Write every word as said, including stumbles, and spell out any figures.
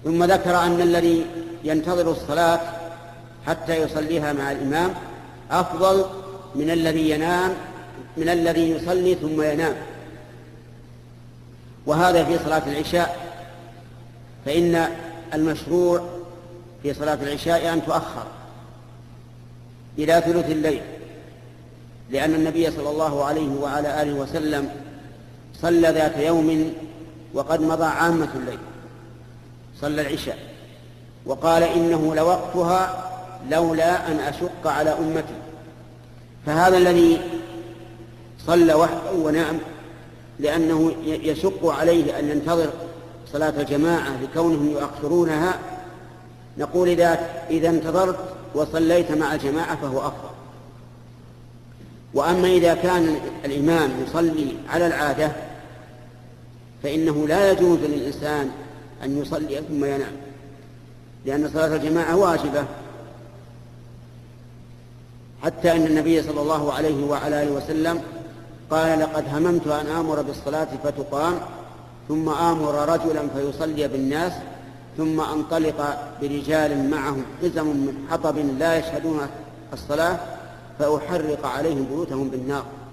ثم ذكر أن الذي ينتظر الصلاة حتى يصليها مع الإمام أفضل من الذي ينام من الذي يصلي ثم ينام. وهذا في صلاة العشاء، فإن المشروع في صلاة العشاء أن تؤخر إلى ثلث الليل، لأن النبي صلى الله عليه وعلى آله وسلم صلى ذات يوم وقد مضى عامة الليل، صلى العشاء وقال إنه لوقتها لولا أن أشق على أمتي. فهذا الذي صلى وحده ونام لأنه يشق عليه أن ينتظر صلاة الجماعة لكونهم يؤخرونها، نقول إذا انتظرت وصليت مع الجماعة فهو أفضل. وأما إذا كان الإمام يصلي على العادة فإنه لا يجوز للإنسان أن يصلي ثم ينام، لأن صلاة الجماعة واجبة، حتى أن النبي صلى الله عليه وعلى آله وسلم قال لقد هممت أن آمر بالصلاة فتقام ثم آمر رجلا فيصلي بالناس ثم أنطلق برجال معهم حزم من حطب لا يشهدون الصلاة فأحرق عليهم بيوتهم بالنار.